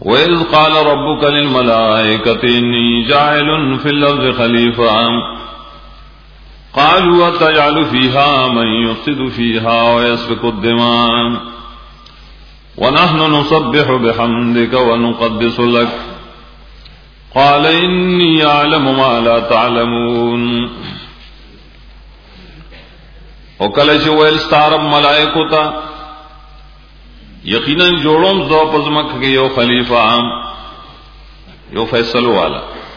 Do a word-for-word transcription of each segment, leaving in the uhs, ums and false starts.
وَإِذْ قَالَ رَبُّكَ لِلْمَلَائِكَةِ إِنِّي جَاعِلٌ فِي الْأَرْضِ خَلِيفَةً قَالُوا أَتَجْعَلُ فِيهَا مَن يُفْسِدُ فِيهَا وَيَسْفِكُ الدِّمَاءَ وَنَحْنُ نُسَبِّحُ بِحَمْدِكَ وَنُقَدِّسُ لَكَ قَالَ إِنِّي أَعْلَمُ مَا لَا تَعْلَمُونَ. او کله چې ویل ستارب ملائکو ته یقینا جوړوم زو پزمک کې یو خلیفہ عام یو فیصلو والا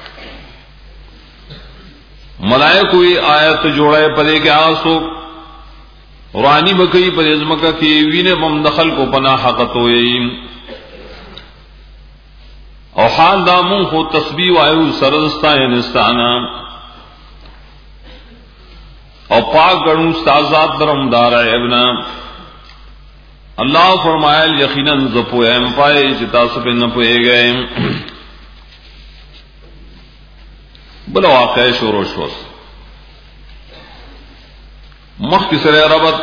ملائکو ای آیت جوړه پدې کې آسو رانی بکئی پر ازمکا کی وین بم دخل کو پناہ حقت ہوئی او حال دامون خو تسبیح وایو سرزستا انستانا او پاک گڑوں استازات درم دارا ابنا اللہ فرمایا یقیناً زپوئے ہم پائے چتا سپے نہ پوئے گئے بلا واقع شور و شوس مخ کی سر ربط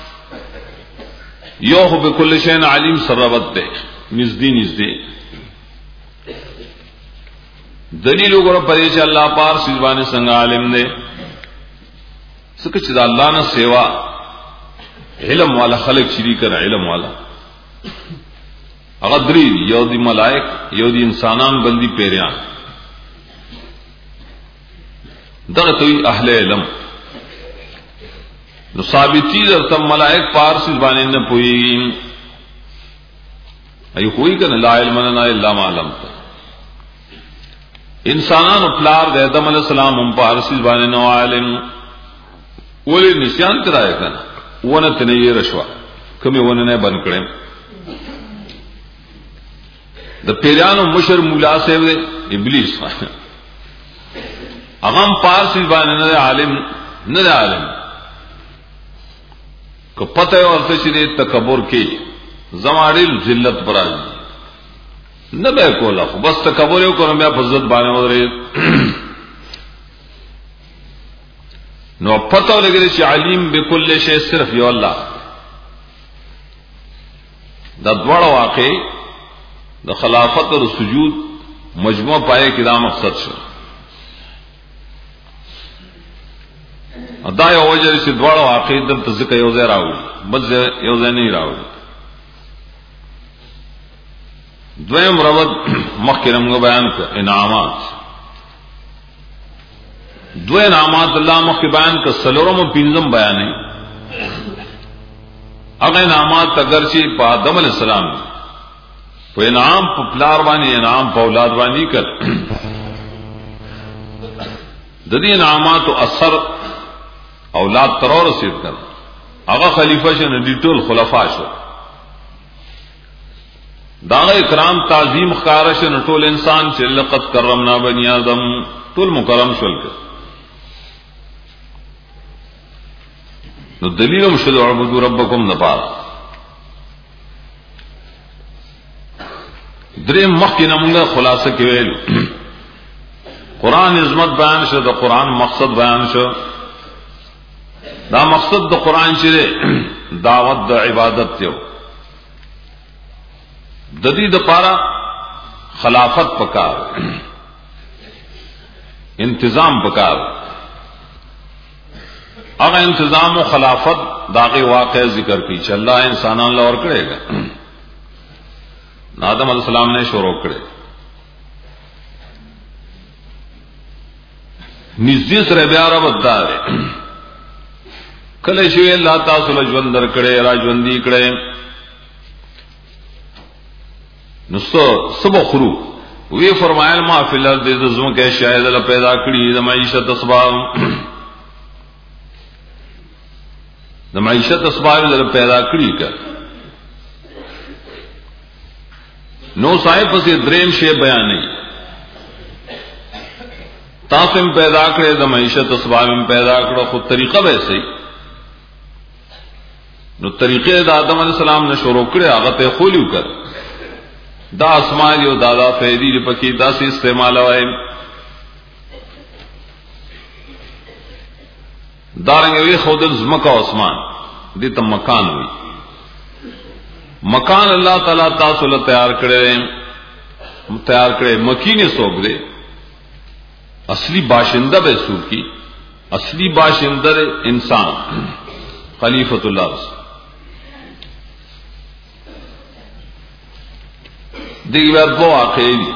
یوہ بکل شین علیم سر ربط دے نزدی نزدی دلیل وګوره پدې چې الله پار سیزبانه څنګه عالم دی څنګه چې الله نه سیوا علم والا خلق شریک کړه علم والا هغه درې یو دی ملائک یو دی انسانان بل دی پیریان دغه توي اهل علم نو ثابتی درته ملائک پار سیزبانه نه پوي ایو کوئی کنه لا علم لنا الا ما علمت انسانان پلار د آدم علیہ السلام هم پارسی باندې نو عالم ولې نشان کرای کنه ونه تنه رشوا کومه ونه نه بن کړم د پیرانو مشر مولا صاحب ابلیس هغه پارسی باندې نه عالم نه عالم کو پته ورته چې تکبر کې زماړل ذلت پراځي نہ بے کولا بس تکبر یو کرم بیا فضلت بانے ودرے نو پتہ لگے چې علیم بكل شی صرف یو الله د دوړ واقع د خلافت او سجود مجموع پائے کې دا مقصد شو ادا یو وجه چې دوړ واقع د ذکر یو ځای راو بس یو ځای نه راو دویم ربط مخکرم کو بیان کر انعامات دو انعامات اللہ مخ بیان کر سلورم و پینزم بیان ہے اگر انعامات اگرچہ پا آدم علیہ السلام پا انعام پا پلار بانی انعام پا اولاد بانی کر ددی انعامات و اثر اولاد ترور رسید کر اگر خلیفہ شن ڈیٹول خلفاء شو داغه اکرام تعظیم خارش نټول انسان چې لقد کرمنا بني آدم ټول مکرم شول نو دلیل مشهد عبدو ربکم نپار دریم مخکې نمونږه خلاصه کې ویلو قران عظمت بیان شو د قران مقصد بیان شو دا مقصد د قران چې دعوت د عبادت دی د دې د پارا خلافت پکار انتظام پکار هغه انتظام او خلافت داغه واقع ذکر کی چې الله انسانان لور کړي آدم علیہ السلام نے شروع کړي نږدې سره بیا را بدار کله چې الله تعالی ژوند در کړي را ژوندۍ کړي نستو سبو خرو وی فرمایل ما فی الارض ذو کے شاید ل پیدا کړي د معیشت اسباب د معیشت اسباب ل پیدا کړي کا نو صاحب سے دریم شی بیان نه تاسو پیدا کړي د معیشت اسباب پیدا کړو خو طریقہ به صحیح نو طریقې د آدم علیہ السلام نے شروع کړي هغه ته خولیو کړ دا اسمان یو دادا فیدی پکی دا سے استعمال ہوئے دارنگ وی خود زمکا اسمان دیتا مکان ہوئی مکان اللہ تعالی تاسو له تیار کړي تیار کرے مکی نے سوک دے اصلی باشندہ بے سو کی اصلی باشندہ انسان خلیفۃ اللہ رسول دیکھ بات وہ واقعی دی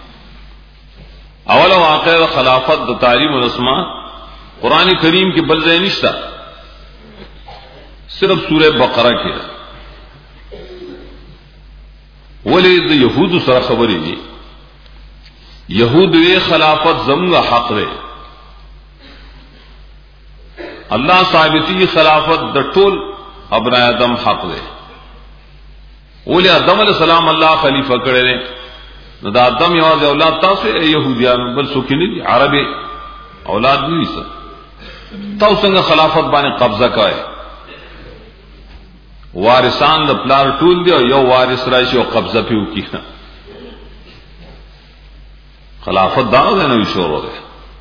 اول واقع خلافت دا تعلیم الاسماء قرآن کریم کی بلزہ نشتہ صرف سورہ بقرہ کی ولی دا یہود سر خبری دی یہود وی خلافت زمگا حق دے اللہ ثابتی خلافت دا طول ابن آدم حق دے ولی آدم علیہ السلام اللہ خلیفہ کرے دے دا آدم یواز اولاد تاسو یہودیان بل سوکی نہیں دی عربی اولاد نہیں سر تاو سنگا خلافت بانے قبضہ کائے وارثان دا پلار ټول دی او یو وارث راشي او قبضه پیو کی خلافت دا نه نو شروع ده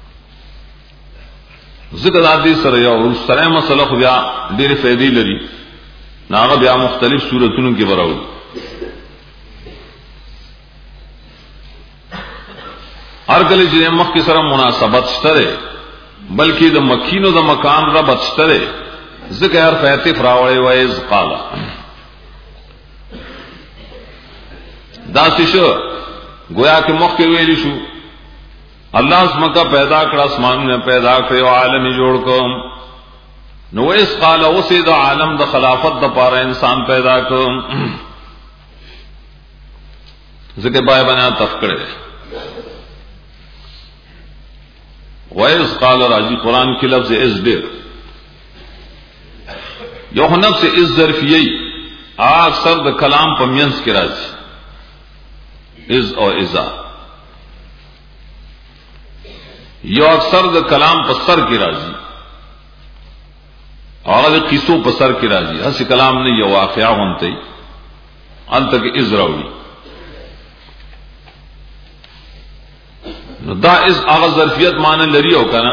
ذکر عادی سره یو سره مسله خو بیا ډېر فائدې لري ناغه بیا مختلف صورتونو کې براوي هر کله چې مخ کې سره مناسبت شته بلکې د مکینو د مکان را بچته ذکر فاتف راوړی وایز قال دا شو گویا کہ مخ کے ویلی شو اللہ اسمکا پیدا کړ اسمان نے پیدا کړ او عالم جوړ کو نو وایز قال اوسه د عالم د خلافت د پاره انسان پیدا کړ ذکر بای بنا تفکړه وایز قال راجی قرآن کی لفظ از ډیر یو نفس از ظرفیه اکثر د کلام په مینس کې راځي از او ازا یو اکثر د کلام په سر کې راځي هغه د قصو په سر کې راځي هڅه کلام نه یو واقعا هونته انت کې از راوي نو دا از هغه ظرفیت معنی لري او کنه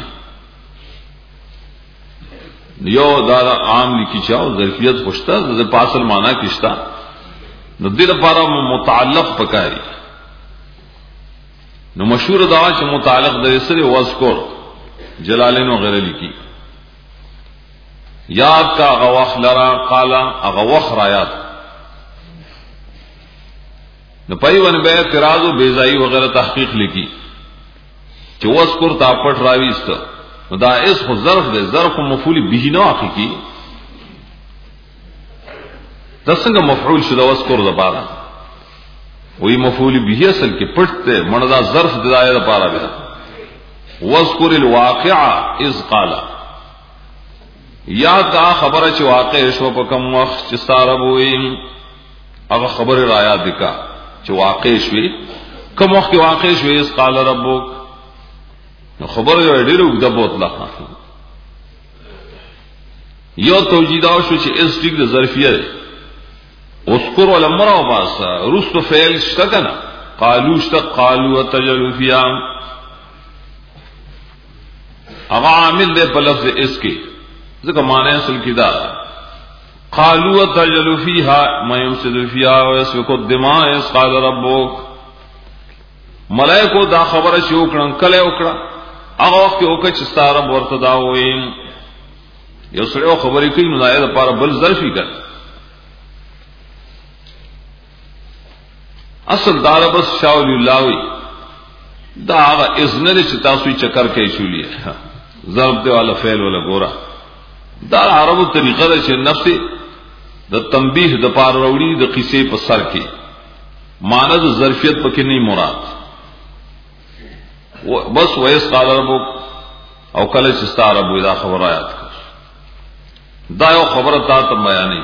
یو دا عام لکی چاو ظرفیت خوشتا دا پاسل مانا کشتا نو دل پارا متعلق پکاری نو مشہور دا چھ متعلق دا سر وذکر جلالین وغیرہ لکی یاد کا اغوخ لرا قالا اغوخ رایات نو پای ون بے اعتراض و بیزائی وغیرہ تحقیق لکی چھ وذکر تا پٹ راوی است دا اس خو ظرف دے ظرف مفعول به نه اخی کی دسنګ مفعول شدا وذکر زبارا وہی مفعول به اصل کې پټته مندا ظرف د دایره لپاره بیا وذکر الواقع اذ قال یا دا خبره چې واقع شو په کوم وخت چې ستاره وې هغه خبره رایا دکا چې واقع شوي کوم وخت واقع شوي اذ قال ربک خبر جو ډیره وګړه بوتله یو توجیدا شو چې اس ټیک د ظرفیه اذكر الامر او باس رست فعل شتکنا قالوا اشت قالوا وتجلوا فيها اغه عامل دے په لفظ اس کې ځکه معنی اصل کې دا قالوا وتجلوا فيها ما يفسد فيها ويسفك الدماء قال ربك ملائکه دا خبره شو کړه کله وکړه هغه وخت یو کچ ستاره ورته دا وې یو سره خبرې کوي نو دا لپاره بل ظرفي کړ اصل دار بس شاول الله وی دا هغه اذن لري چې تاسو یې چکر کوي چولیه ضرب دی والا فعل ولا ګورا دا عربو طریقه ده چې نفس د تنبیه د پار وروړي د قصې په سر کې معنی د ظرفیت پکې نه مراد بس ویس قال ربک او کله چې ستاره بو دا خبر آیات دا یو خبره تا ته بیانې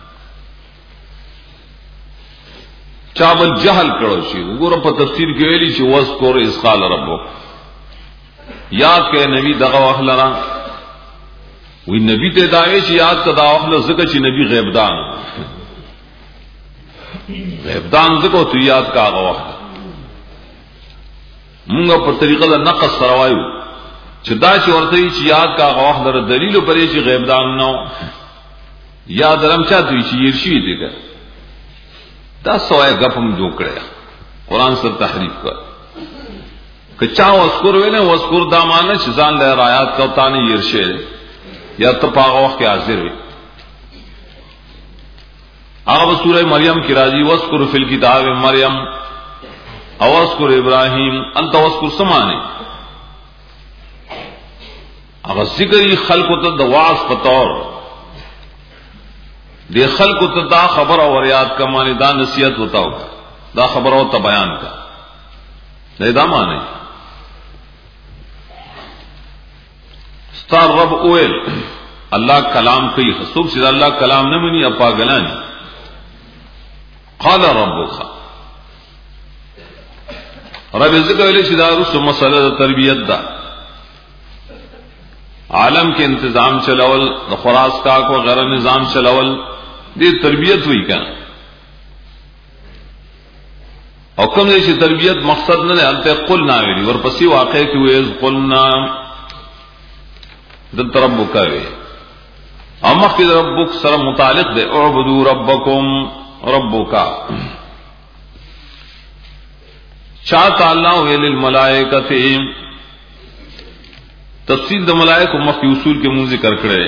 چا بل جهل کړو شي وګوره په تفسیر کې ویلي چې وذکر اس قال ربک یاد کړه نبی دغه واخلرا وی نبی ته داوی چې یاد کدا واخل زکه چې نبی غیب دان غیب دان زکه تو یاد کا هغه وخت موږ په طریقه د نقص سره وایو چې دا چې ورته چې یاد کا هغه وخت در دلیل پرې چې غیب دان نو یاد درم چا دوی چې يرشي دي دا سوای غفم جوړ کړی قرآن سے تحریف کر کچا واسکر ویلے واسکر دا مانا چیزان لے رایات کا تانی یرشے یا تپاغ وقت کے حاضر ہوئی آغا سورہ مریم کی راضی واسکر فی الکتاب مریم او واسکر ابراہیم انت واسکر سمانے آغا ذکری خلق تا دواز پتور دے خلق تا دا خبر اور یاد کا مانے دا نصیحت ہوتا ہوگا دا خبر ہوتا بیان کا دے دا مانے ستار رب اویل اللہ کلام کئی خصوب سید اللہ کلام نمانی اپا گلانی قال ربک رب ذکر علیہ شدار سو مسئلہ دا تربیت دا عالم کے انتظام چلاول خراس کا کو غیر نظام چلاول دی تربیت ہوئی کیا اور کم جیسی تربیت مقصد نہ التے قل نہ ویلی اور پسی واقع کی ہوئے قلنا دت ربک وی امخ کی ربک سر متعلق دے اعبدوا ربکم ربک چاہتا اللہ ویل الملائکۃ تفصیل د ملائکہ مخ کی اصول کے منہ ذکر کرے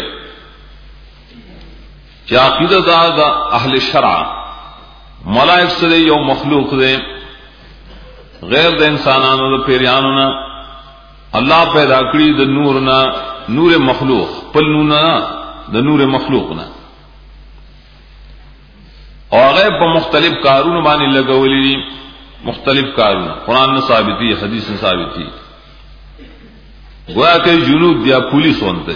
کیا عقیدہ دا, دا اہل شرع ملائک سے یو مخلوق دے غیر د انسانانو د پیریانو نا اللہ پیدا کړی د نور نا نور مخلوق پل نور نا د نور مخلوق نا اور غیر په مختلف کارونو باندې لګولې مختلف کارونه قرآن نے ثابتی حدیث نے ثابتی گویا کہ جنود یا پولیس ونتے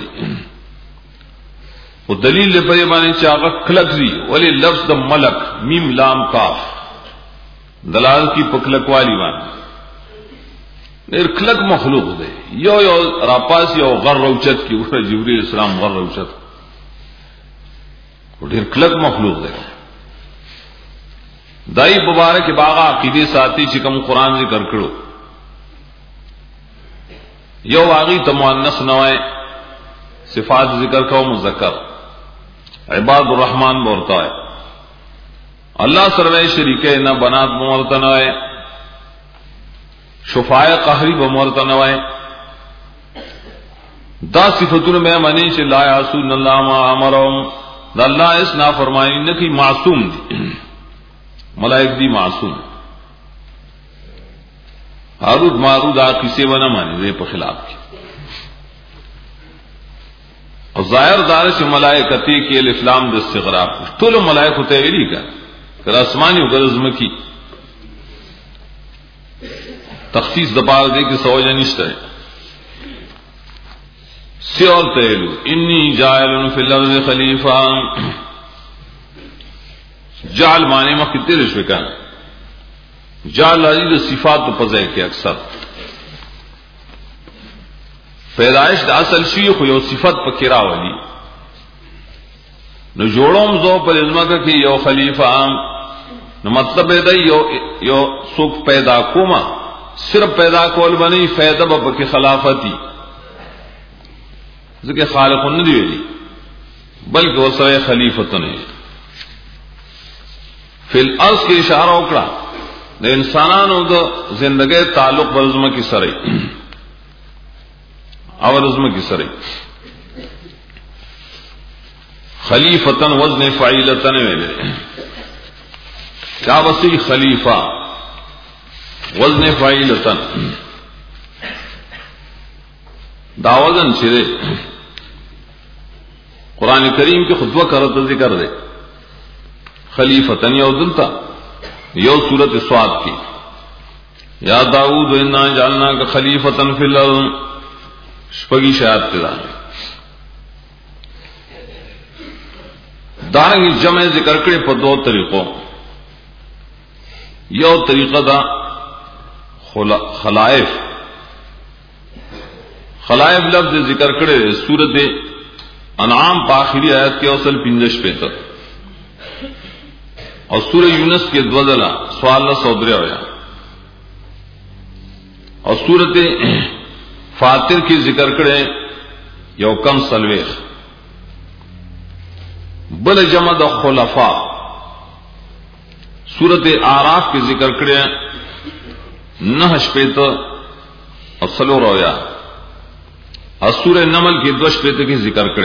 وہ دلیل لے پڑے مانے چاہا کلک دی ولی لفظ دا ملک میم لام کاف دلال کی پکلک والی مانے نیر کلک مخلوق دے یو یو راپاس یو غر روچت کی وہ جبریل اسلام غر روچت وہ دیر کلک مخلوق دے دائی مبارک باغا عقیدے ساتھی چکم قرآن ذکر کرو یو واغی تمؤنث نوائے صفات ذکر کو مذکر عباد الرحمن بولتا ہے اللہ سروے شریکے نہ بنات مورتا نوائے شفاء قہری بمورتا نوائے دا صفتون میں منی چ لا یعصون اللہ ما امرهم دا اللہ اس نافرمانی نہ کی معصوم دی ملائک دی معصوم حارود مارود آقی سے و نہ مانی دے پر خلاف کی اور ظاہر دار سے ملائکتی کی الاسلام دس استغراق تو لو ملائک ہوتے ویلی کا کہ آسمانی غرض مکی تخصیص دبار دے کہ سوجا نشتا ہے سیول تیلو انی جائل فی الارض خلیفہ جعل معنی مخی تیرے شکانا جعل عزیز صفات تو پزے کے اکثر پیدائش دا اصل شیخ یو صفت پا کرا والی نو جوڑوم زو پر ازمکہ کی یو خلیفہ نو مطلب ہے یو یو سوک پیدا کوما صرف پیدا کول بنی فیدہ با کی خلافتی ذکر خالق نہیں دی بلکہ وہ سوے خلیفت نہیں فی الارض کی اشارہ اکڑا د انسانانو د زندګۍ تعلق ورزمه کی سره او ورزمه کی سره خلیفتن وزن فعیلتن ویلے کیا وسی خلیفہ وزن فعیلتن دا وزن چرے قرآن کریم کی خطبہ کرتا ذکر دے خلیفتن یو دلتا یو سورت سواد کی یا داؤد انا جعلنا کا خلیفتن فی الارض شپگی شاید تیرا دارنگی جمع ذکر کرے پر دو طریقوں یو طریقہ دا خلائف خلائف لفظ ذکر کرے سورت انعام پا آخری آیت کے اوصل پنجش پہ تک اور سورہ یونس کے دوزلہ سوالہ سودرے ہویا اور سورت فاتر کی ذکر کرے یو کم سلویخ بل جمع دا خلفاء سورت آراف کی ذکر کرے نہ شپیت اور سلو رویا اور سورہ نمل کی دو شپیت کی ذکر کرے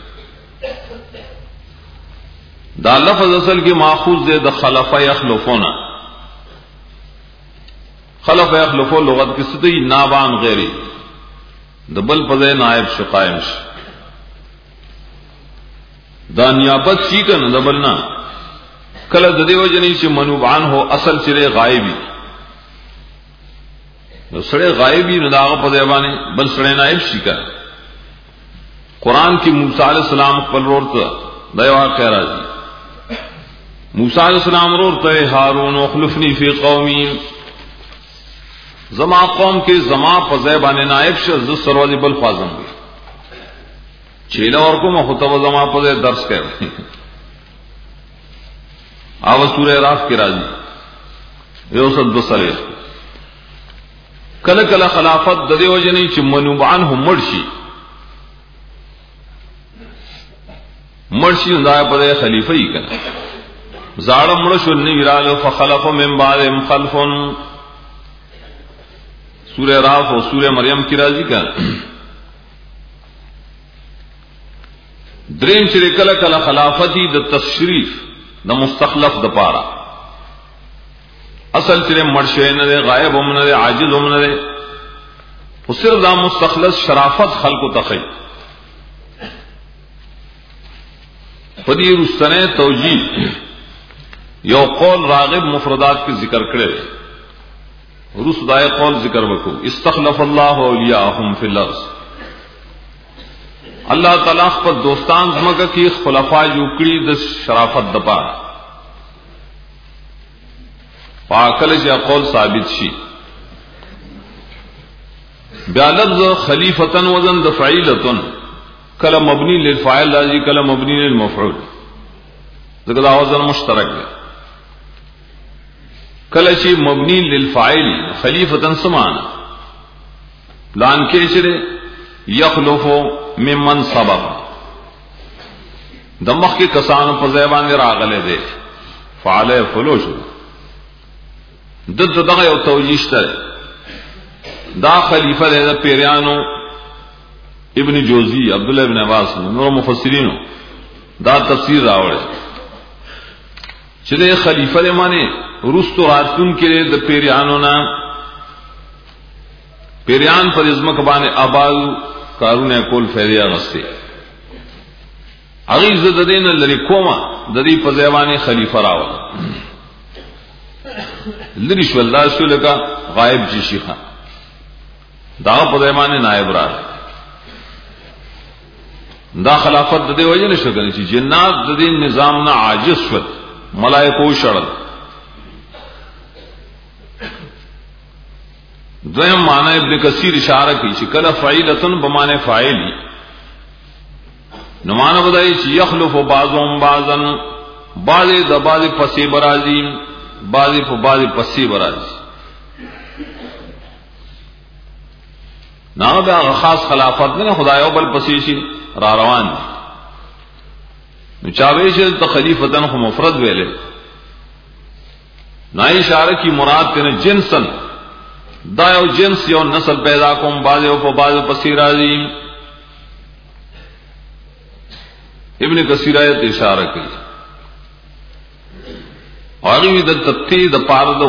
دا لفظ اصل کی ماخوذ دے دا خلف یخلفونا خلف یخلفو لغت کی سدی نابان غیری دا بل پدے نائب شو قائم شو دا نیابت چی کن دا بلنا کل دا دیو جنی چی منوبان ہو اصل چرے غائبی سڑے غائبی نداغ پدے بانے بل سڑے نائب شی کن قرآن کی موسیٰ علیہ السلام پل روڑتا دیوا کہہ رہا جی موسیٰ علیہ السلام روڑتا ہے ہارون اخلفنی فی قومی زما قوم کے زما پزیبان نائب شز سروازی بل فازم گئی چیلہ اور کو مخطب زما پزے درس کہہ رہی آو سورہ راف کی راجی یوسد بسرے کل کل خلافت ددے وجنی چ منوبان ہو مرشی مرشی ہندا پدے خلیفہ ہی کنا زاڑ مرش نی ویرال فخلف من بعدهم خلف سورہ راف اور سورہ مریم کی راضی کا دریم چرے کل کل خلافتی د تشریف د مستخلف د پارا اصل چرے مرشے نہ دے غائب ہم نہ دے عاجز ہم نہ دے صرف دا مستخلص شرافت خلق و تخی فدی رستنے توجیہ یو قول راغب مفردات کے ذکر کرے رس دائے قول ذکر وکو استخلف اللہ اولیاءہم فی الارض اللہ تعالیٰ پر دوستان زمکہ کی خلفاء یوکڑی دس شرافت دپا پاکل سے قول ثابت شی بیا لفظ خلیفتن وزن دفعیلتن کل مبنی للفاعل راجی کل مبنی للمفعول ذکر وزن مشترک ہے کلچی مبنی للفاعل خلیفتن سمانا لان کے چرے یخلفو ممن سبق دمخ کے کسان پر زیبان راغلے دے فعلے فلوشو دد دغه یو توجیشتر دا خلیفہ دے دا پیریانو ابن جوزی عبداللہ ابن عباس نور مفسرینو دا تفسیر راوڑے چلے خلیفہ دے مانے رستو راتون کے لئے دا پیریانو نا پیریان پر ازمک بانے آباد کارون کول فیدیا غستے اغیز دا دین لری کوما دا دی پر زیبان خلیفہ راوڑا لریش واللہ شو لکا غائب جی شیخا دا پر زیبان نائب را دا خلافت دا دے وجہ نشو کرنے چی جنات دا دین نظام نا عاجز شد ملائکو شڑل دویم معنی ابن کثیر اشارہ کی چی کل فعیلتن بمانے فاعلی نمانا بدائی چی یخلف بعضهم بعضا بعضی دا بعضی پسی برازی بعضی پا بعضی پسی برازی نانا بیا خاص خلافت میں خدایو بل پسیشی را روان دی چاویش تخلیفتن خو مفرد ویلے نائی اشارہ کی مراد تینے جنسن دا یو جنس یو نسل پیدا کم بازیو پا باز پسی رازی ابن کثیر آیت اشارہ کی آگی دا تتی دا پاردو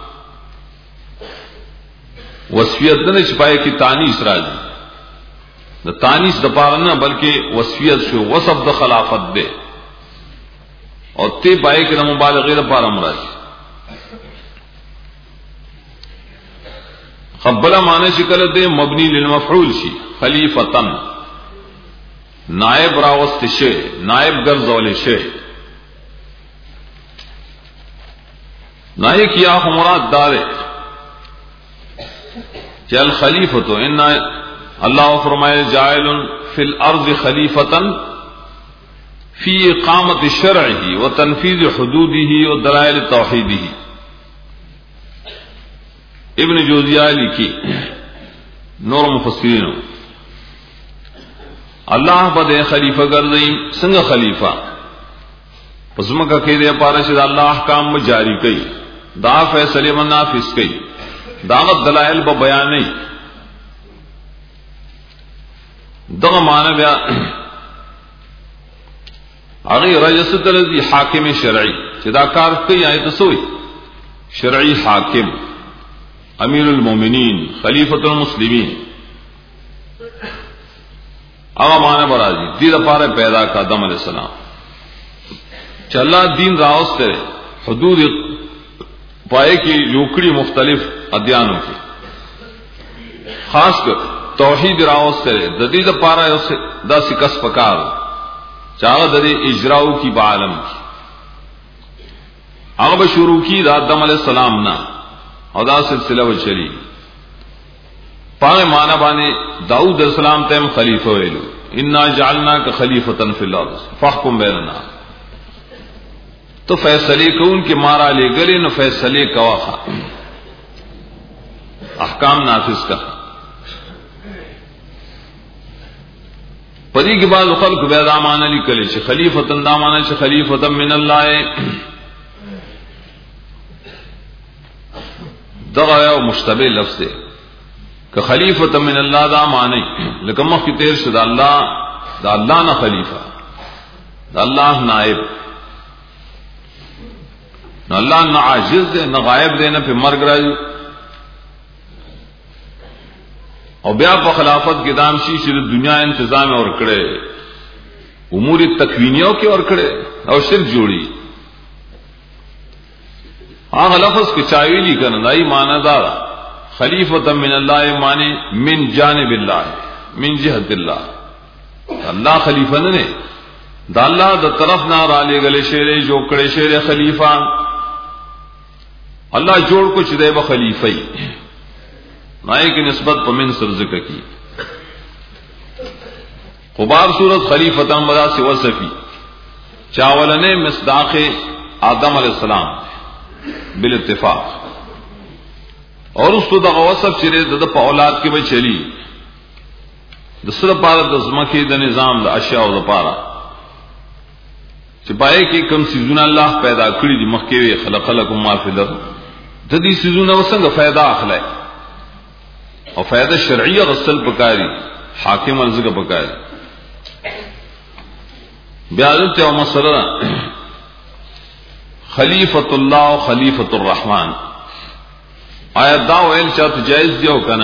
وصفیت دنے چپائے کی تانیس رازی دا تانیس دا پارنا بلکہ وصفیت شو وصف دا خلافت دے اور تی پائے کہ دا مبالغی دا پارا مرازی خبلا معنی شکل دے مبنی للمفعول شی خلیفتن نائب راوست شے نائب گرزول شے نائب کیا مراد دارے چل خلیفتو ان اللہ فرمائے جائل فی الارض خلیفتن فی اقامت شرعہ و تنفیذ حدودہ و دلائل توحیدہ ابن جوزیہ لکھی نور مفسرین اللہ بدے خلیفہ گردئی سنگ خلیفہ پسمکہ کہ دے پارشد اللہ احکام جاری کئی دا فیصلے من نافذ کئی داغت دلائل به بیانې دغه معنی بیا هغه رئیس درځي حاکم شرعي چې دا کار کوي آیت سوې شرعي حاکم امیر المؤمنین خلیفۃ المسلمین هغه معنی برازي دې لپاره پیدا کا آدم علیہ السلام چې الله دین راوسته حدود پائے کی لوکڑی مختلف ادیانوں کی خاص کر توحید راوسته د دې لپاره دا سکس پکار چاغه د اجراو کی بعالم کی هغه شروع کی د آدم علیہ السلام نا او دا سلسله و چلی پاره معنا باندې داؤد علیہ السلام ته خلیفہ ویلو انا جعلناک خلیفۃ فی الارض فاحکم بیننا تو فیصلے کون کے مارا لے گلے نو فیصلے کوا احکام نافذ کا پدی کے بعد خلق بیدامان علی کلی چھ خلیفتن دامانا چھ خلیفتن من اللہ دغا مشتبہ لفظ دے کہ خلیفتن من اللہ دامانی لیکن مخ کی تیر شد اللہ دا اللہ نا خلیفہ دا اللہ نائب نہ اللہ نہ عاجز دے نہ غائب دے نہ پہ مرگ راجو اور بیا پا خلافت کے دام شیش دنیا انتظام اور کڑے امور تکوینیوں کے اور کڑے اور شرک جوڑی ہاں لفظ کے چاویلی کا ندائی معنی دارا خلیفۃ من اللہ معنی من جانب اللہ من جہت اللہ اللہ خلیفہ نے دا اللہ دا طرف نہ رالے گلے شیرے جو کڑے شیر خلیفہ اللہ جوڑ کچھ دے با خلیفی نائے کی نسبت پمن سر ذکر کی خبار صورت خلیفتان بدا سے وصفی چاولنے مصداق آدم علیہ السلام بالاتفاق اور اس تو دا وصف چرے دا پا اولاد کے بے چلی دسر پارا دزمکی دا نظام دا اشیاء دا پارا چپائے کہ کم سیزون اللہ پیدا کری دی مخکوی خلق لکم ما فی الارض تدی سیزون وسنگ فائدہ اخلائے اور فائدہ شرعیہ غسل پکاری حاکم ارزق پکاری بیادت و مسئلہ خلیفۃ اللہ و خلیفۃ الرحمن آیت داو ایل چاہت جائز دیو کنا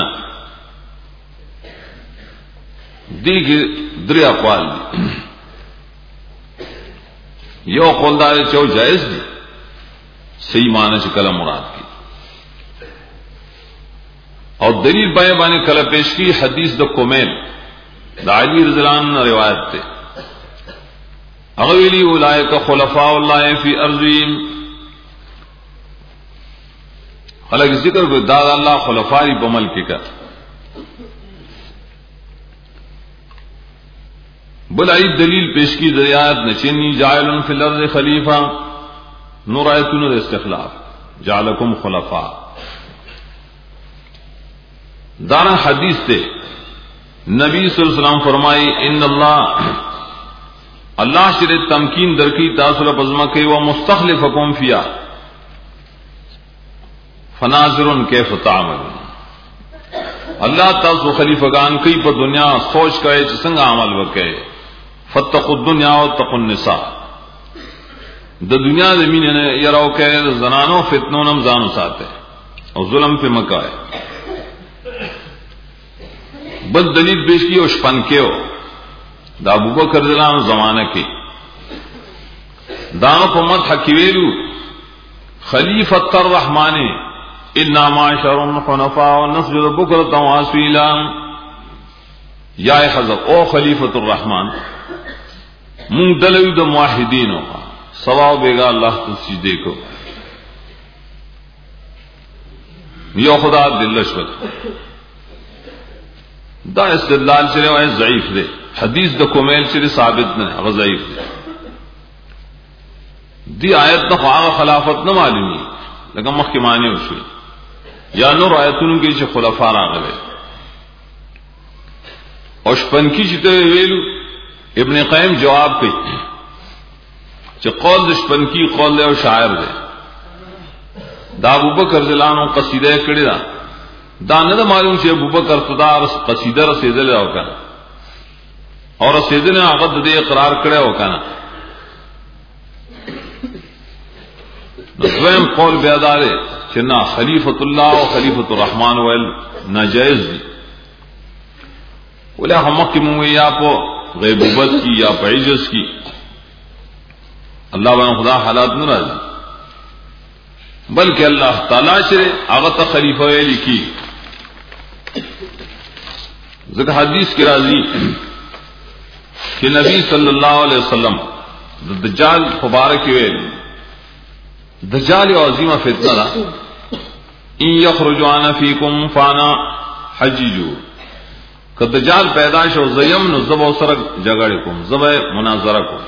دی کی دری اقوال دی یو قولدار چاہو جائز دی صحیح معنی چکل مراد کی اور دلیل بائیں بانے کل پیش کی حدیث دا کمیل دا علی رضی اللہ عنہ روایت تے اغویلی اولائک خلفاء اللہ فی ارضیم خلق ذکر کو داد اللہ خلفائی بمل کی کا بلائی دلیل پیش کی دریات نچینی جائل فی الارض خلیفہ نور آیتون استخلاف جعلکم خلفاء دانا حدیث تے نبی صلی اللہ علیہ وسلم فرمائی ان اللہ اللہ شر تمکین درکی تاثر پزما کے وہ مستخلفکم فیا فناظر کیف تعمل اللہ تاسو خلیفگان کی پر دنیا سوچ کرے چسنگ عمل وکے فتقوا الدنیا واتقوا النساء د دنیا زمین نے یراو کہ زنانوں فتنوں نم زانو ساتے اور ظلم پہ مکائے بل دلیل پیش کی اور شپن کے ہو دا ابو بکر رضی اللہ عنہ زمانہ کی دانو کو مت حکیویلو خلیفۃ الرحمن انا معاشر حنفاء نسجد بکرة واسیلا یا حضرت او خلیفۃ الرحمن من دلوی دا موحدینو سواو بیگا اللہ تسجدے کو یو خدا دلشوت دا استدلال چلے وائے ضعیف دے حدیث دا کمیل چلے ثابت نہیں اگر ضعیف دے دی آیت نہ خواہ خلافت نہ معلومی لیکن مخ کے معنی ہوشوئی یا نور آیتون کے چھ خلفاء راغلے اور شپنکی چتے ویلو ابن قیم جواب کی چھ قول دشپنکی قول دے اور شاعر دے دا ابو بکر رضی اللہ عنہ قصیدہ کڑی دا دا نه معلوم چې ابوبکر صدار قصیده رسیدل او کنه اور رسیدل هغه د اقرار کړو او کنه دویم قول بیا داره چې نه خلیفۃ الله او خلیفۃ الرحمن ول ناجائز دي ولا هم کې مو یا په غیبوبت کی یا په عجز کی الله باندې خدا حالات نه راځي بلکہ اللہ تعالی شرع هغه ته خلیفہ ویل کی ذکر حدیث کی راضی کہ نبی صلی اللہ علیہ وسلم دجال مبارک ویل دجال عظیم فتنہ دا ان یخرجون فیکم فانا حجیجو کہ دجال پیدا شو زیم نو زبو سر جګړه کوم زبې مناظره کوم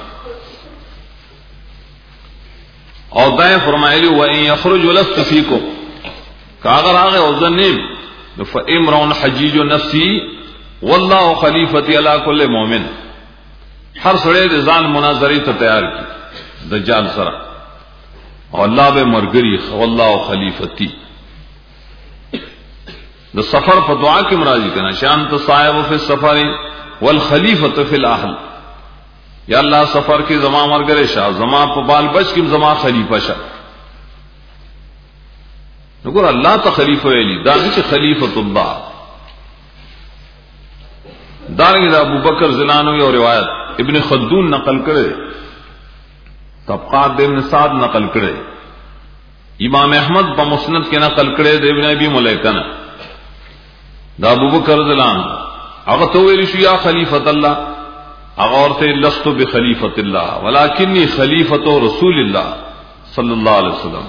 اور دائیں فرمائلی وَإِن يَخْرُجُ لَسْتُ فِيكُمْ کہ اگر آگے اوزنیم فَإِمْرَوْنَ حَجِيجُ نَفْسِي وَاللَّهُ خَلِيفَتِي عَلَى كُلِّ مُؤْمِنٍ ہر سڑے رضان مناظری تا تیار کی دجال سرا اور اللہ بے مرگری وَاللَّهُ خَلِيفَتِي دا سفر پا دعا کی مرادی کنا شانت صاحب فی السفر والخلیفت فی الاہل یا اللہ سفر کی زما مرگرے شاہ زما پا بال بچ کی زما خلیفہ شاہ نقول اللہ تا خلیفہ ویلی داغی چی خلیفت اللہ دارنگی دا ابو بکر زلانوی اور روایت ابن خلدون نقل کرے طبقات ابن سعد نقل کرے امام احمد پا مسند کے نقل کرے دا ابن ابی ملیکن دا ابو بکر زلان اغتو ویلی شو یا خلیفت اللہ اور سے لست بخلیفۃ اللہ ولکنی خلیفۃ رسول اللہ صلی اللہ علیہ وسلم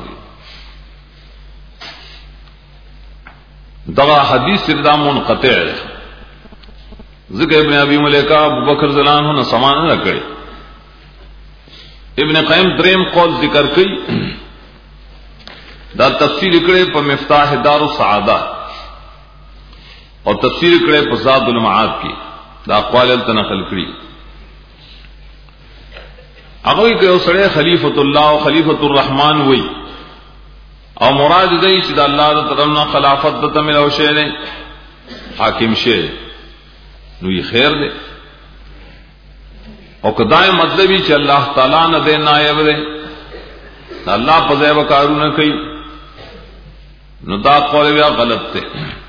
دغا حدیث سردا منقطع ہے ذکر ابن ابی ملیکہ ابو بکر زلان نہ سمان نہ کرے ابن قیم دریم قول ذکر کئی دا تفسیر کرے پر مفتاح دار السعادہ اور تفسیر کرے پر زاد المعاد کی دا اقوال التنقل کری اگوی کہ سڑے خلیفۃ اللہ و خلیفۃ الرحمن ہوئی اور مراد دئی چې د الله تعالی نه خلافت د تمل او شه نه حاکم شه نو یې خیر دی او کدای مطلبی چې الله تعالی نه دی نائب دی الله په ځای وکړو نه کوي نو دا قول بیا غلط دی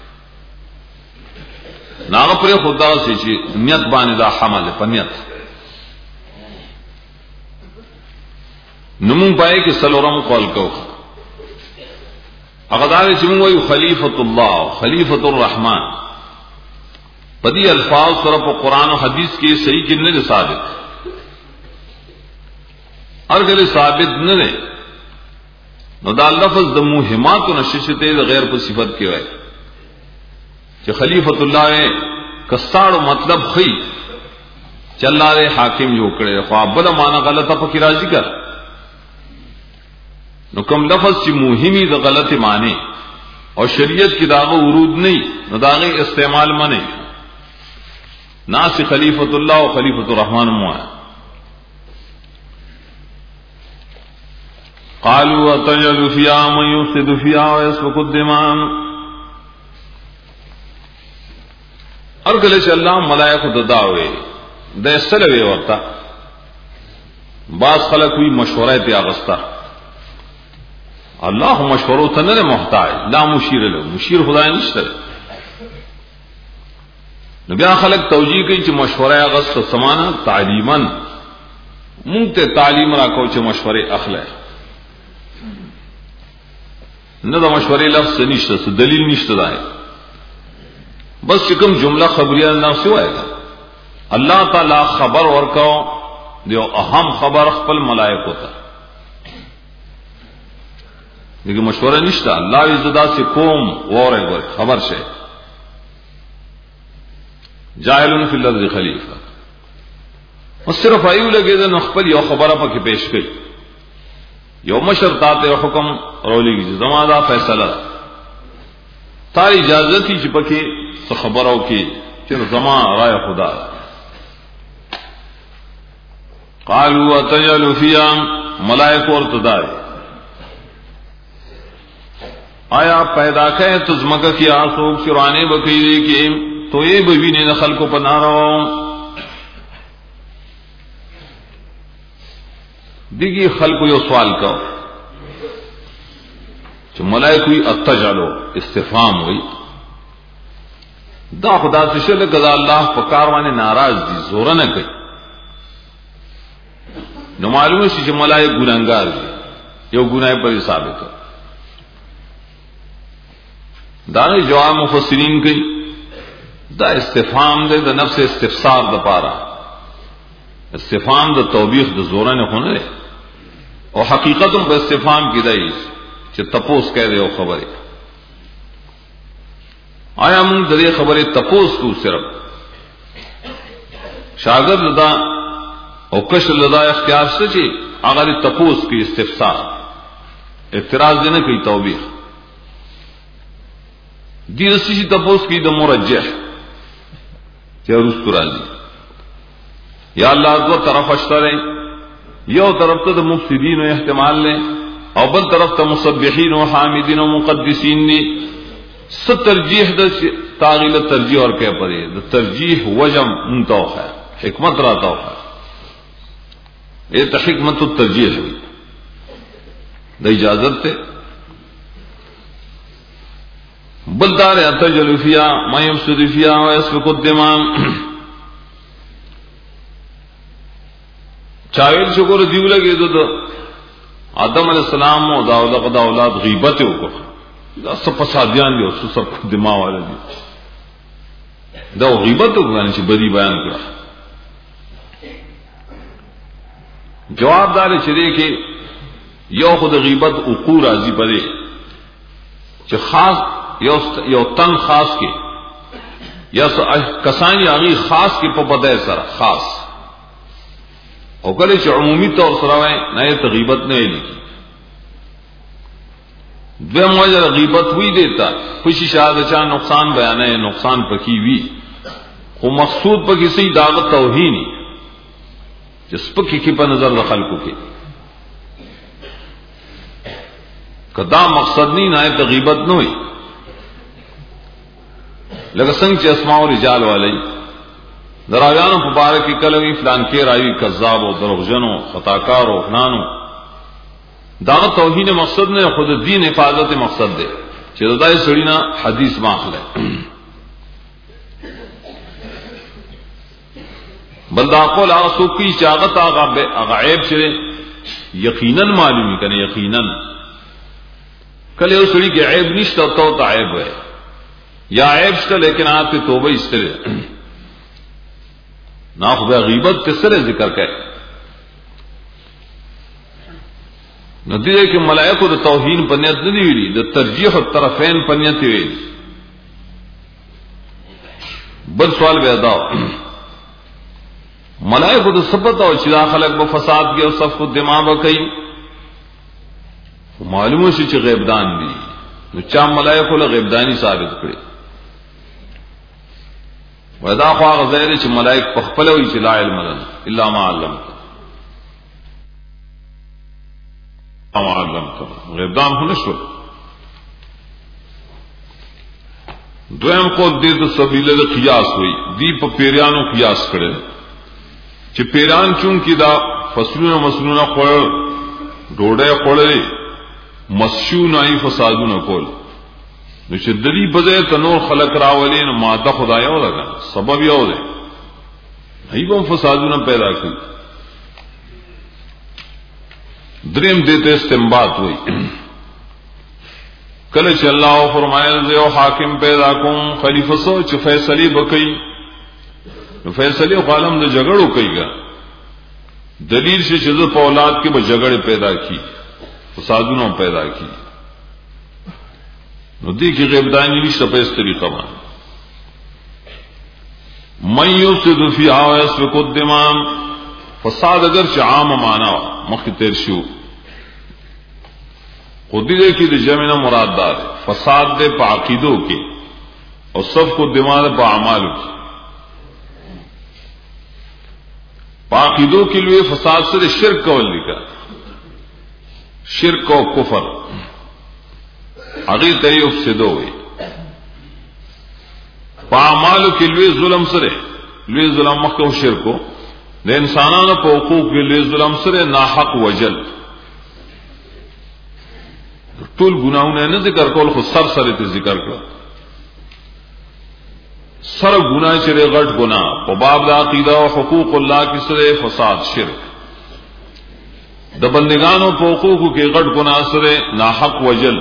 ناغه پر خدا سي چې نیت باندې دا حمل پنیت نمون پائے کہ سلورم قول کو اقدار چمو خلیفۃ اللہ خلیفۃ الرحمن بدی الفاظ طرف قرآن و حدیث کے صحیح کنے دے ثابت اور گلے ثابت نہ دے نو دا لفظ د مهمات و نششتے غیر پر صفت کی وائے کہ خلیفۃ اللہ کساڑ مطلب خی چل رہے حاکم جو کرے خواب بلا مانا غلطہ پکی راضی کر نو کم لفظ چی مهمی دا غلط معنی اور شریعت کی داغ ورود نہیں نو داغ استعمال مانے ناس خلیفۃ اللہ و خلیفۃ الرحمن موائے قالوا اتجعل فيها من يفسد فيها ويسفك الدماء ارگلے چ اللہ ملائکہ دداوے دے سلوے ورتا بعض خلق ہوئی مشورہ تے اغستا اللہ مشورو تنر محتاج لا مشیر له مشیر خدای نشته نو بیا خلق توجیه کوي چې مشوره غصه سمانه تعلیما مونږ ته تعلیم راکو چې مشوره اخله نه د مشورې لفظ نشته څه دلیل نشته ده بس کوم جمله خبریه نه سوای الله تعالی خبر ورکاو دیو اهم خبر خپل ملائکه ته لیکن مشورہ نشتا اللہ عزدا سے قوم وور ہے خبر سے جاہل فی الارض خلیفہ اور صرف ایو لگے دن خپل یو خبره پکې پیش کړي یو مشر تاته حکم رولیږي زماده فیصله تا اجازه تي چې پکې څه خبرو کې چې زما رائے خدا قالوا وتجعل فيها ملائکه ورتدار آیا پیدا کئے تو زمکہ کی آسوک چرانے بکی دے کے تو یہ بھی نے خلق کو پنا رہا دیگی خلق یو سوال کا جو ملائکوی اتجالو استفہام ہوئی دا خدا سے شل کدا اللہ پکاروانے ناراض دی زورہ نہ کئی نو معلوم ہے کہ ملائک گناہگار دی یو گناہ پر ثابت ہو دانے جواب مفسرین کی دا استفہام دے دا نفس استفسار دا پارا استفہام دا توبیخ دا زورہ نے ہونے دے اور حقیقتوں پر استفہام کی دائی کہ تپوس کہہ دے او خبرے آیا من دے خبرے تپوس کو صرف شاگرد لدا اور کشر لدا اختیار سے چھے اگر تپوس کی استفسار اعتراض دینے کی توبیخ دی رسی چی تپوس کی دا مرجح کہ رست راضی یا اللہ دو طرف اشتر ہے یو طرف تا دا مفسدین و احتمال لیں او بل طرف تا مسبحین و حامدین و مقدسین نے ست ترجیح دا تاغیل ترجیح اور کہہ پڑے دا ترجیح وجم انتوخ ہے حکمت راتوخ ہے یہ تا حکمت الترجیح ہوئی دا اجازت تے بلدار اتجل فیا ما یفسد فیا و یسفک الدماء چاویل شکر دیو لگے دو دو آدم علیہ السلام و دا اولاد غیبت ہو دا سب فسادیان دی اور سب دماغ والے دی دا غیبت ہو گا نیچے بدی بیان کرا جواب دار چرے کہ یو خود غیبت اقور راضی پڑے چھ خاص یو تن خاص کے یا کسانی آگی خاص کے پپدے سر خاص او کله چې عمومي طور سره وای نه ته غیبت نه لګي دوی موجه غیبت وی دیتا خوشی شاده چا نقصان بیانه نقصان پکی وی خو مقصود پکی سی دعوت توهینی جس پکی کی په نظر د خلکو کې کدا مقصد نه نه ته غیبت نه وي لکه څنګه چې اسماء او رجال والی دراویانو مبارکی کلوی فلان کے راوی کذاب و دروغجن و خطاکار و فلانو دعوت توہین مقصد نے خود دین حفاظت مقصد دے چیزدائی سڑینا حدیث ماخل ہے بلدہ قول آسو کی چاغت آغا عیب چرے یقیناً معلومی کنے یقیناً کلے اس سڑی کے عیب نشتا تو تا عیب ہے یا عیب شتا لیکن آپ کی توبہ اس طرح نا خو غیبت تسره ذکر کړي نو دې کې ملائکه د توهین په نیت نه دی ویلي د ترجیح الطرفین په نیت ویلي بل سوال به ادا ملائکه د سبت او چې خلق په فساد کې او صف دماغ کوي معلومه شي چې غیب دان دي نو چا ملائکه له غیب دانی ثابت کړي ودا خو غزایر چې ملائک په خپل وی چې لا علم لنا الا ما علمت ما علمت غیب دان هو نشو دویم کو دې د سبیل له قیاس وی دی په پیرانو قیاس کړي چې پیران چون کی دا فصلونه مسنونه خور ډوډۍ خورلې مسشون ای فسادونه کول نو چې دلی بځه ته نور خلق راولین ماده خدای او لگا سبب یو دی ایبم فسادونه پیدا کړي دریم دته استنباط وای کله چې الله فرمایل زه یو حاکم پیدا کوم خلیفہ سو چې فیصله وکړي نو فیصله عالم د جګړو کويګا دلیل شي چې په اولاد کې به جګړه پیدا کی فسادونه پیدا کی نو دی کی غیب دانی نشته په اس طریقه باندې من یفسد فی یسفک الدماء فساد اگر چې عام معنا مخکې تیر شو خودی دې کې د جمع نه مراد ده فساد دې په عقیدو کې او سفک الدماء په اعمالو کې په عقیدو کې لوی فساد سره شرک کول لیکا شرک او کفر هغه ته یفسدو وي پامالو کې لوی ظلم سره لوی ظلم مخکو شرکو د انسانانو په حقوق کې لوی ظلم سره ناحق وجل ټول ګناونه نه ذکر کول خو سر سره ته ذکر کړ سر ګناه چې غټ ګناه په باب د عقیده او حقوق الله کې سره فساد شرک د بندگانو په حقوق کې غټ ګناه سره ناحق وجل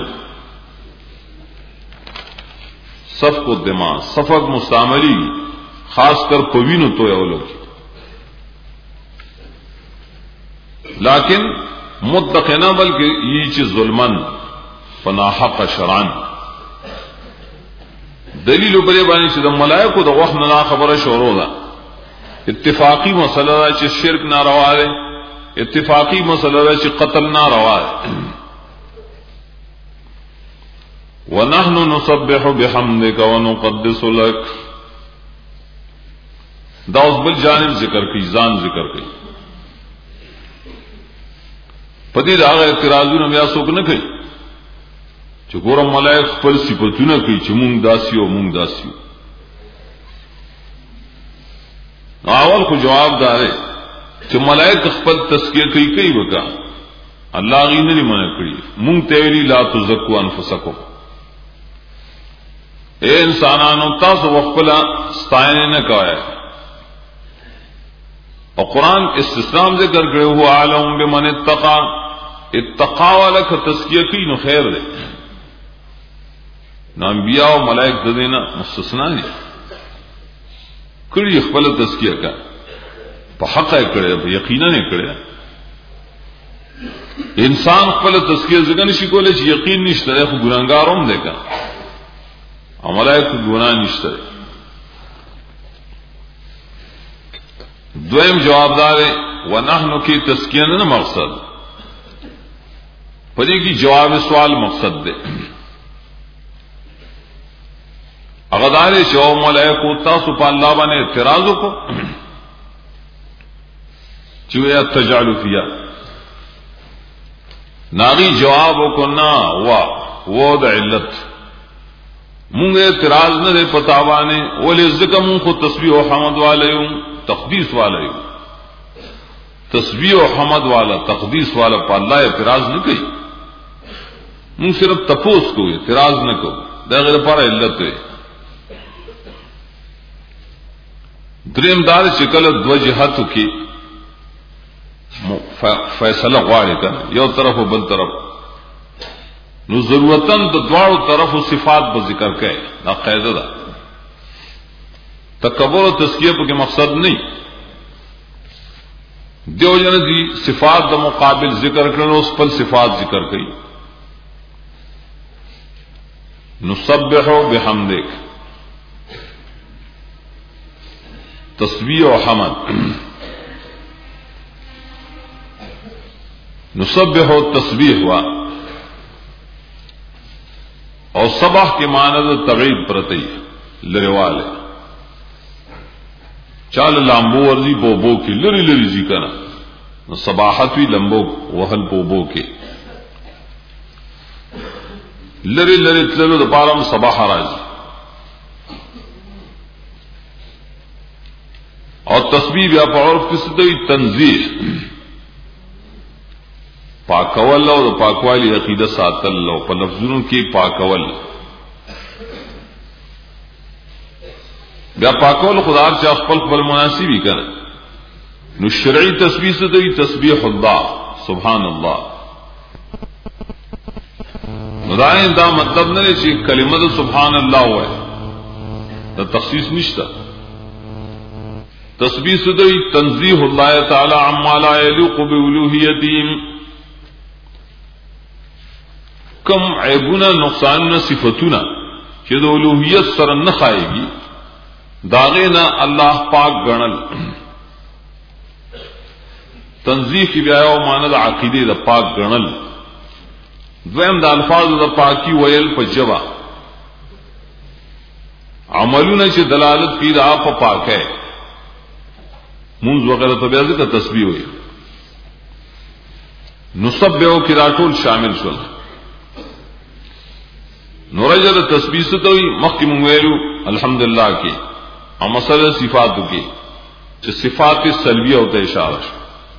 سفک الدماء سفک مستعملی خاص کر پوینو تو یولو لیکن متقنا بلکہ یہ چیز ظلمن فناحق شرعن دلیل بری بانی چې د ملائکو د وخت نه خبره شروع ده اتفاقی مسله ده چې شرک ناروا ده اتفاقی مسله ده چې قتل ناروا ده ونحن نسبح بحمدك ونقدس لك دا اوس بل جانب ذکر کی ځان ذکر کی پدې دا اعتراضونه بیا څوک نه کوي چې ګورم ملائک خپل صفاتونه کوي چې مونږ داسیو مونږ داسیو اول خو جواب دار چې ملائک خپل تزکیه کوي کوي وکا الله غي نه منع کړی مونږ ته ویلي لا تزکو انفسکم اے انسانانو تاسو خپل ستاینه نه کوئ اور قرآن استثناء ذکر کرے هو عالم بمن اتقى اتقى ولك تزکیه کی نو خیر دے نو انبیاء او ملائک د دینا مستثنا دي کړي خپل تزکیه کا په حق یې کړي په یقینا نه کړي انسان خپل تزکیه ځکه نشي کولای چې یقین نشته خو ګناګاروم دی کا او ملائک ګناه نشته دویم جوابدار ہے ونحن کی تزکیہ نہ مقصد پدې کی جواب سوال مقصد دے اغدار شو ملائکو تاسو په الله باندې اعتراض وکړو چې یا تجعل فيها ناغي جواب وکنا وا و د علت مونږ اعتراض نه پتا باندې ولې ځکه مونږ خو تسبیح او حمد والے تقدیس والا یو تسبیح و حمد والا تقدیس والا پا اللہ اعتراض نہ کئی من صرف تپوس کو اعتراض نہ کو دا غیر پارا علت ہے دریم دار شکل دو جہتو کی فیصلہ غواری کا یو طرف و بل طرف نو ضرورتاً دو دوارو طرف و صفات بذکر کئے نا قیدہ دا تکبر و تزکیہ کے مقصد نہیں دیو جن دی صفات دا مقابل ذکر کرو اس پر صفات ذکر کری نسبح بحمدک تسبیح و حمد نسبح و تسبیح ہوا اور صبح کے معنی تغیب پرتی لروالے چال لامبو ورزی بو بو کی لری لری زی کنا صباحت وی لمبو وحل بو بو کی لری لری تلو د پارم صباح راځي او تسبیح بیا په عرف کې څه دی تنزیه پاکول او د پاکوالی عقیده ساتل او په لفظونو کې پاکول بیا پاکول خدار چا خپل خپل مناسبی کنه نو شرعی تسبیح سے دی تسبیح اللہ سبحان اللہ نو دائیں دا مطلب نہ لے چی کلمہ سبحان اللہ ہوئے دا تخصیص نشتا تسبیح سے دی تنزیح اللہ تعالی عما لا یلوق بألوہیتیم کم عیبنا نقصان صفتنا کہ دا الوہیت سر نہ خائے گی داغینا اللہ پاک گنل تنزیح کی بیاو ماند عقیدے دا پاک گنل دویم دا الفاظ دا پاکی ویل پا جبا عملون چی دلالت کی دا آپ پاک ہے منز وغیرہ طبیعت کا تسبیح ہوئی نصبیو کی راٹول شامل شل نورجه د تسبیح ستوي مخکې مونږ ویلو الحمدلله کې او مسله صفاتو کې چې صفات سلبیه او ته اشاره شو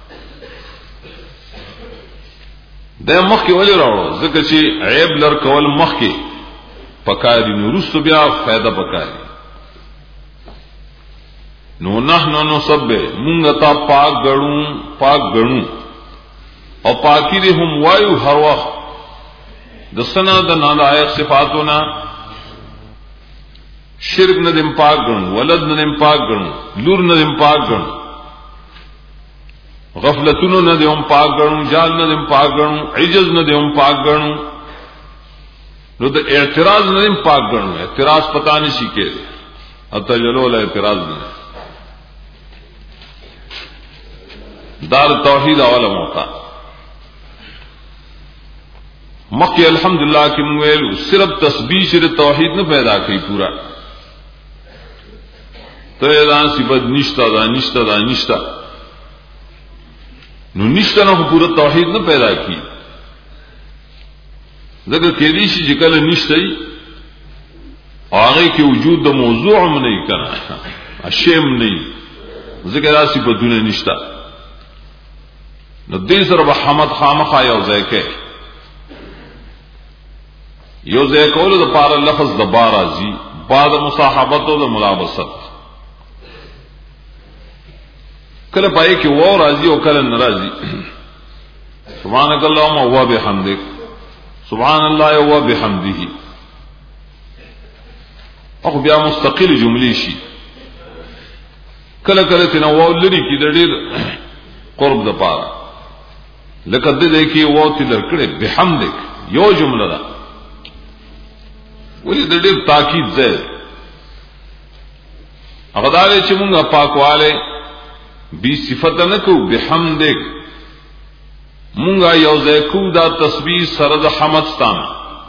دا مخکې ولې راوړو ځکه چې عیب لر کول مخکې پکاري نو رسو بیا فائدہ پکاري نو نحنو نسبه مونږ ته پاک غړو پاک غړو او پاکی دې هم وایو هر وخت د سنا د نالایق صفاتونه شرک نه دم پاک غړو ولد نه دم پاک غړو لور نه دم پاک غړو غفلتونو نه دم پاک غړو جال نه دم پاک غړو عجز نه دم پاک غړو نو د اعتراض نه دم پاک غړو اعتراض پتا نشي کېږي اته جلول اعتراض نه دار توحید اوله موقع مکه الحمدللہ کې موږ ویلو صرف تسبیح شر توحید نه پیدا کوي پورا ته دا صفات نشتا دا نشتا دا نشتا نو نشتا نه پورا توحید نه پیدا کی ځکه کې دې شي چې کله نشته هغه کې وجود د موضوع هم نه کنا اشم نه ځکه دا صفاتونه نشتا نو دې سره به حمد خامخا یو ځای کې یو ځای کول د پاره لفظ د بارازي بعد مصاحبت او د ملابست کله پای کې و راضي او کله ناراضي سبحانك اللهم وبحمدك سبحان الله وبحمده او بیا مستقل جملې شي کله کله تنوع لري کې د ډېر قرب د پاره لکه دې کې و ته درکړې بحمدک یو جمله ده ولې د ډېر تاکید ځای هغه دا چې موږ پاکواله بي صفت نه کو بحمدک مونږه یو ځای کو دا تسبیح سره د حمد ستانه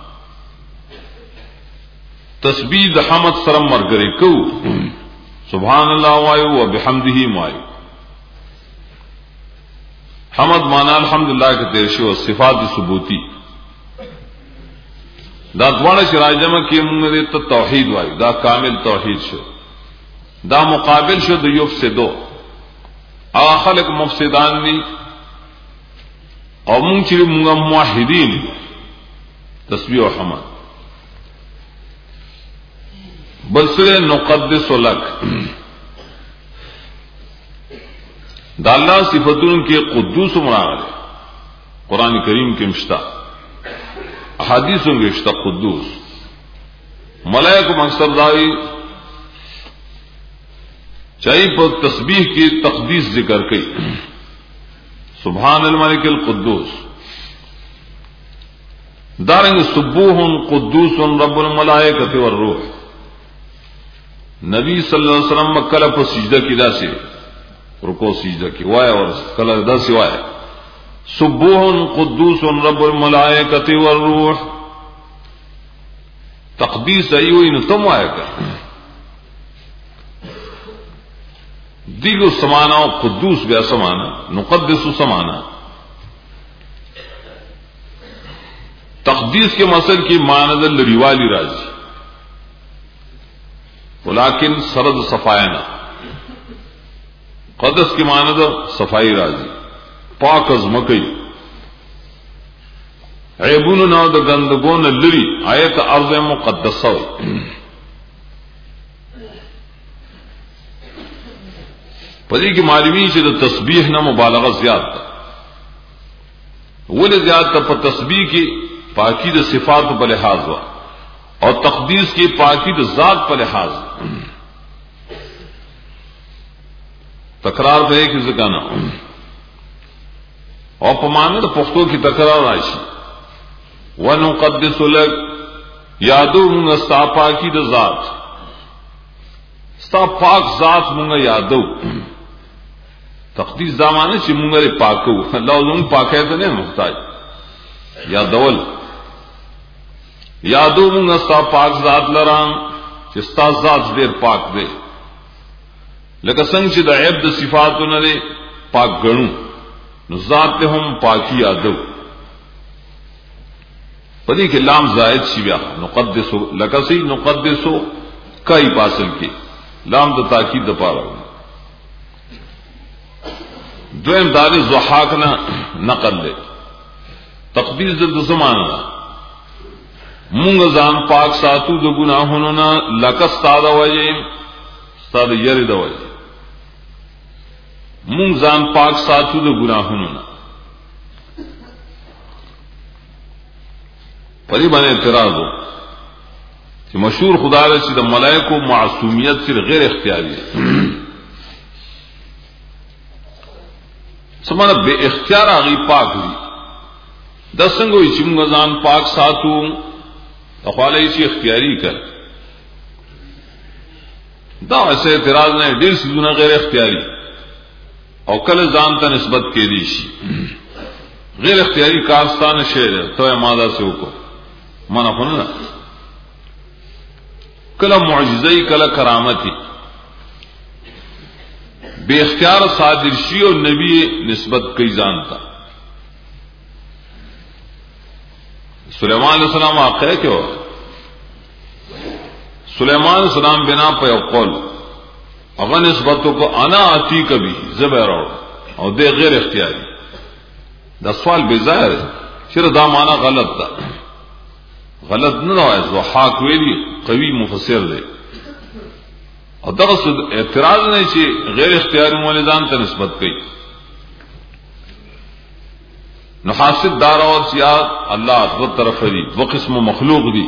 تسبیح د حمد سره مرګري کو سبحان الله وایو وبحمده وایو حمد معنا الحمدلله کې تیر شو صفات ثبوتی دا دواړه چې راځم کې موږ ته توحید وایو دا کامل توحید شو دا مقابل شو د یفسدو او خلق مفسدان دي او موږ چې موږ موحدین تسبیح او حمد بل سره نقدس لك دا الله صفاتون کې قدوس مراغله قران کریم کې مشتا احادیثوں کې مشتا قدوس ملائکه مقصد داوی چاہیے پر تسبیح کی تقدیس ذکر کی سبحان الملک القدوس دارنگ سبوح قدوس رب الملائکۃ والروح نبی صلی اللہ علیہ وسلم کله په سجده کې داسې رکوع سجده کې وای او کله داسې وای سبوح قدوس رب الملائکۃ والروح تقدیس ایوه نو تم وای دیگو سمانا و قدوس بیا سمانا نقدس سمانا تقدیس کے مسئل کی ماند الریوالی راضی ولیکن سرد صفائنا قدس کی ماند صفائی راضی پاک از مکی عیبون نو دا گندگون لری آیت ارض مقدسہ پدې کې معلومی چې د تسبیح نه مبالغه زیات ده ولې زیات ده په تسبیح کې پاکی د صفات په لحاظ وا او تقدیس کې پاکی د ذات په لحاظ تکرار به کې ځکانه او په معنی د پښتو کې تکرار راشي ونقدس لك یادو موږ ستا پاکی د ذات ستا پاک ذات موږ یادو تقدیس زمانه چې موږ لري پاکو الله زموږ پاکه ته نه محتاج یادول یادو موږ ستا پاک ذات لرام چې ستا ذات ډېر پاک دی لکه څنګه چې د عیب د صفاتونه لري پاک غنو نو ذات ته هم پاکي یادو پدې کې لام زائد شي بیا نقدسو لکسی نقدسو کای پاسل کې لام د تاکید د پاره دویم دار زحاق نه نقل له تقدیس د زمانہ مونږ ځان پاک ساتو د ګناهونو نه لکه ستاده وایي ستاده یری دا وایي مونږ ځان پاک ساتو د ګناهونو نه پری باندې اعتراض وو چې مشهور خدای له چې د ملائکو معصومیت سره غیر اختیاري سمانه به اختیار هغه پاک دي د څنګه چې موږ ځان پاک ساتو خپل شي اختیاري کړ دا اسه اعتراض نه ډیر سونه غیر اختیاري او کله ځان ته نسبت کې دي شي غیر اختیاري کارستان شعر ته ماده سه وکړه مانا خونه کله معجزه کله کرامتي بے اختیار صادر شي او نبی نسبت کوي ځان ته سلیمان علیہ السلام واقعہ کیا ہوا سلیمان علیہ السلام بنا پہ قول اگر نسبتوں کو انا آتی کبھی زبیر اور دے غیر اختیاری دا سوال بے ظاہر ہے پھر دا مانا غلط تھا غلط نہ رہا ہے حاق ویلی قوی مفسر دے اور درس اعتراض نہیں چاہیے غیر اختیاری والدان تا نسبت کی نحاسد دارا اور سیاد اللہ دو طرف دی دو قسم مخلوق دی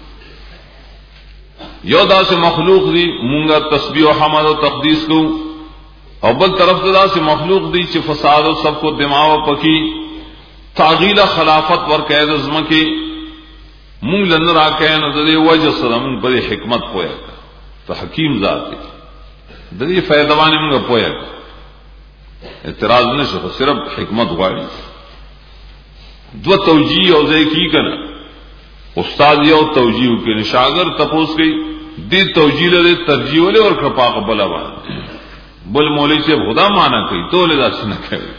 یودا سے مخلوق دی مونگا تسبیح و حمد و تقدیس کو اور بل طرف دا سے مخلوق دی چھ فساد و سب کو دماغ و پکی تاغیل خلافت ور قید ازم کی مونگ لن را کہن دے وجہ صدام بڑی حکمت پویا تو حکیم ذات دی دے فیدوانی مونگا پویا اعتراض نہیں شکو صرف حکمت غاری دو توجیہ او ځای کی کنه استاد یو توجیہ کې شاګرد تپوس کوي دې توجیہ له ترجیح ولې اور کپاق بلا باندې بل مولوی سے خدا معنا کوي ته له داس نه کوي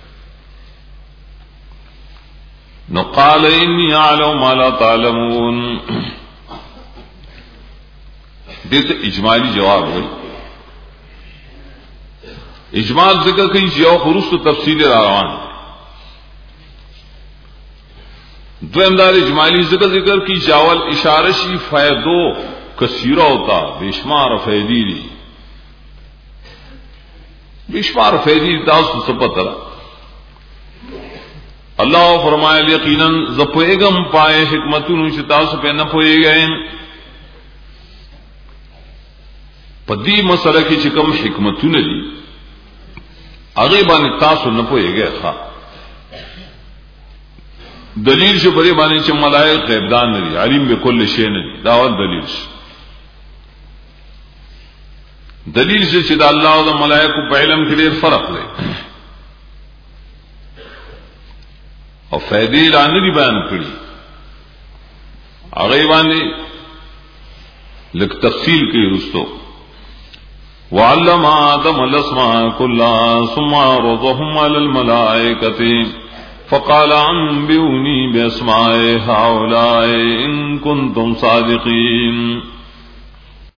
نو قال انی اعلم ما لا تعلمون دې ته اجمالی جواب وایي اجمال ذکر کوي چې یو خروج تو تفصیل روان دو امداد اجمالی ذکر ذکر کی جاول اشارشی فیدو کثیرہ ہوتا بیشمار فیدی دی بیشمار فیدی تاس سپت رہا اللہ فرمائے یقیناً زپوئگم پائے حکمتون شتاس پہ نہ پوئے گئے پدی مسئلہ کی چکم حکمتون دی اغیبان تاسو نہ پوئے گئے خواہ دلیل شو بری باندې چې ملائک غیبدان دي علیم بكل شی نه داول دلیل شو دلیل شو چې د الله او د ملائکو په علم کې ډېر فرق دی او فائدې لاندې دی بیان کړی هغه باندې لک تفصیل کې رسو وعلم آدم الاسماء كلها ثم عرضهم على الملائکه فقال انبئوني بأسماء هؤلاء إن كنتم صادقين